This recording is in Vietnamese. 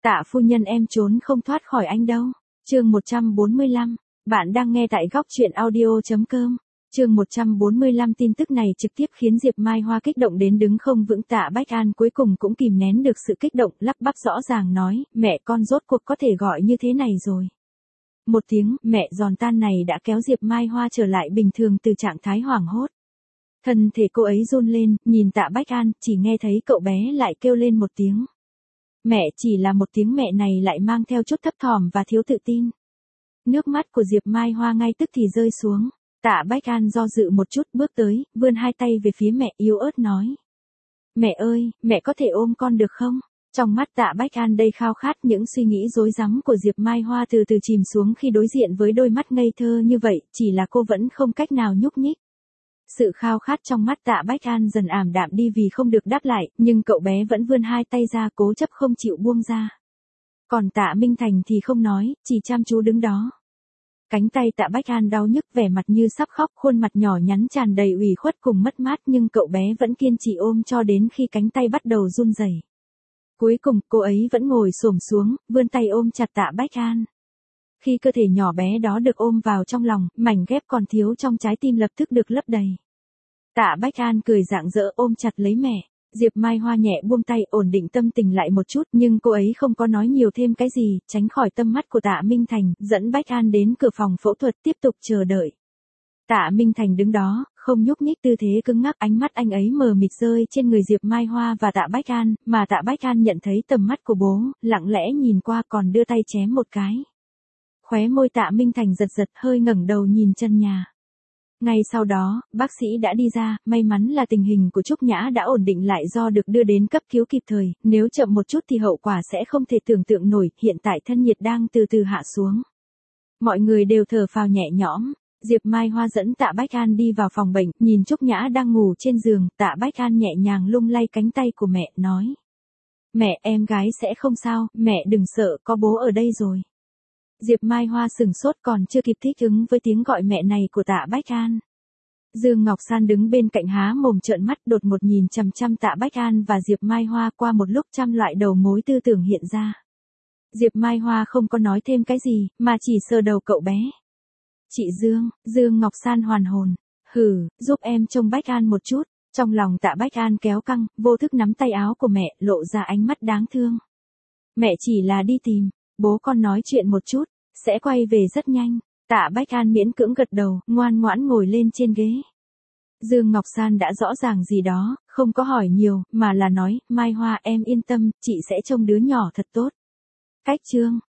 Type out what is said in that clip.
Tạ phu nhân em trốn không thoát khỏi anh đâu. Chương 145. Bạn đang nghe tại góc truyện audio.com. Chương 145 tin tức này trực tiếp khiến Diệp Mai Hoa kích động đến đứng không vững. Tạ Bách An cuối cùng cũng kìm nén được sự kích động, lắp bắp rõ ràng nói, mẹ con rốt cuộc có thể gọi như thế này rồi. Một tiếng mẹ giòn tan này đã kéo Diệp Mai Hoa trở lại bình thường từ trạng thái hoảng hốt. Thân thể cô ấy run lên, nhìn Tạ Bách An, chỉ nghe thấy cậu bé lại kêu lên một tiếng. Mẹ, chỉ là một tiếng mẹ này lại mang theo chút thấp thỏm và thiếu tự tin. Nước mắt của Diệp Mai Hoa ngay tức thì rơi xuống. Tạ Bách An do dự một chút bước tới, vươn hai tay về phía mẹ yếu ớt nói. Mẹ ơi, mẹ có thể ôm con được không? Trong mắt Tạ Bách An đầy khao khát, những suy nghĩ rối rắm của Diệp Mai Hoa từ từ chìm xuống khi đối diện với đôi mắt ngây thơ như vậy, chỉ là cô vẫn không cách nào nhúc nhích. Sự khao khát trong mắt Tạ Bách An dần ảm đạm đi vì không được đáp lại, nhưng cậu bé vẫn vươn hai tay ra cố chấp không chịu buông ra. Còn Tạ Minh Thành thì không nói, chỉ chăm chú đứng đó. Cánh tay Tạ Bách An đau nhức, vẻ mặt như sắp khóc, khuôn mặt nhỏ nhắn tràn đầy ủy khuất cùng mất mát, nhưng cậu bé vẫn kiên trì ôm cho đến khi cánh tay bắt đầu run rẩy. Cuối cùng, cô ấy vẫn ngồi xổm xuống, vươn tay ôm chặt Tạ Bách An. Khi cơ thể nhỏ bé đó được ôm vào trong lòng, mảnh ghép còn thiếu trong trái tim lập tức được lấp đầy. Tạ Bách An cười rạng rỡ ôm chặt lấy mẹ. Diệp Mai Hoa nhẹ buông tay, ổn định tâm tình lại một chút, nhưng cô ấy không có nói nhiều thêm cái gì, tránh khỏi tầm mắt của Tạ Minh Thành, dẫn Bách An đến cửa phòng phẫu thuật tiếp tục chờ đợi. Tạ Minh Thành đứng đó, không nhúc nhích, tư thế cứng ngắc, ánh mắt anh ấy mờ mịt rơi trên người Diệp Mai Hoa và Tạ Bách An, mà Tạ Bách An nhận thấy tầm mắt của bố, lặng lẽ nhìn qua còn đưa tay chém một cái. Khóe môi Tạ Minh Thành giật giật, hơi ngẩng đầu nhìn chân nhà. Ngay sau đó, bác sĩ đã đi ra, may mắn là tình hình của Trúc Nhã đã ổn định lại do được đưa đến cấp cứu kịp thời, nếu chậm một chút thì hậu quả sẽ không thể tưởng tượng nổi, hiện tại thân nhiệt đang từ từ hạ xuống. Mọi người đều thở phào nhẹ nhõm, Diệp Mai Hoa dẫn Tạ Bách An đi vào phòng bệnh, nhìn Trúc Nhã đang ngủ trên giường, Tạ Bách An nhẹ nhàng lung lay cánh tay của mẹ, nói. Mẹ, em gái sẽ không sao, mẹ đừng sợ, có bố ở đây rồi. Diệp Mai Hoa sửng sốt, còn chưa kịp thích ứng với tiếng gọi mẹ này của Tạ Bách An. Dương Ngọc San đứng bên cạnh há mồm trợn mắt, đột một nhìn chằm chằm Tạ Bách An và Diệp Mai Hoa, qua một lúc trăm loại đầu mối tư tưởng hiện ra. Diệp Mai Hoa không có nói thêm cái gì, mà chỉ sờ đầu cậu bé. Chị Dương, Dương Ngọc San hoàn hồn. Hừ, giúp em trông Bách An một chút. Trong lòng Tạ Bách An kéo căng, vô thức nắm tay áo của mẹ, lộ ra ánh mắt đáng thương. Mẹ chỉ là đi tìm, bố con nói chuyện một chút, sẽ quay về rất nhanh. Tạ Bách An miễn cưỡng gật đầu, ngoan ngoãn ngồi lên trên ghế. Dương Ngọc San đã rõ ràng gì đó, không có hỏi nhiều, mà là nói, Mai Hoa em yên tâm, chị sẽ trông đứa nhỏ thật tốt. Cách chương.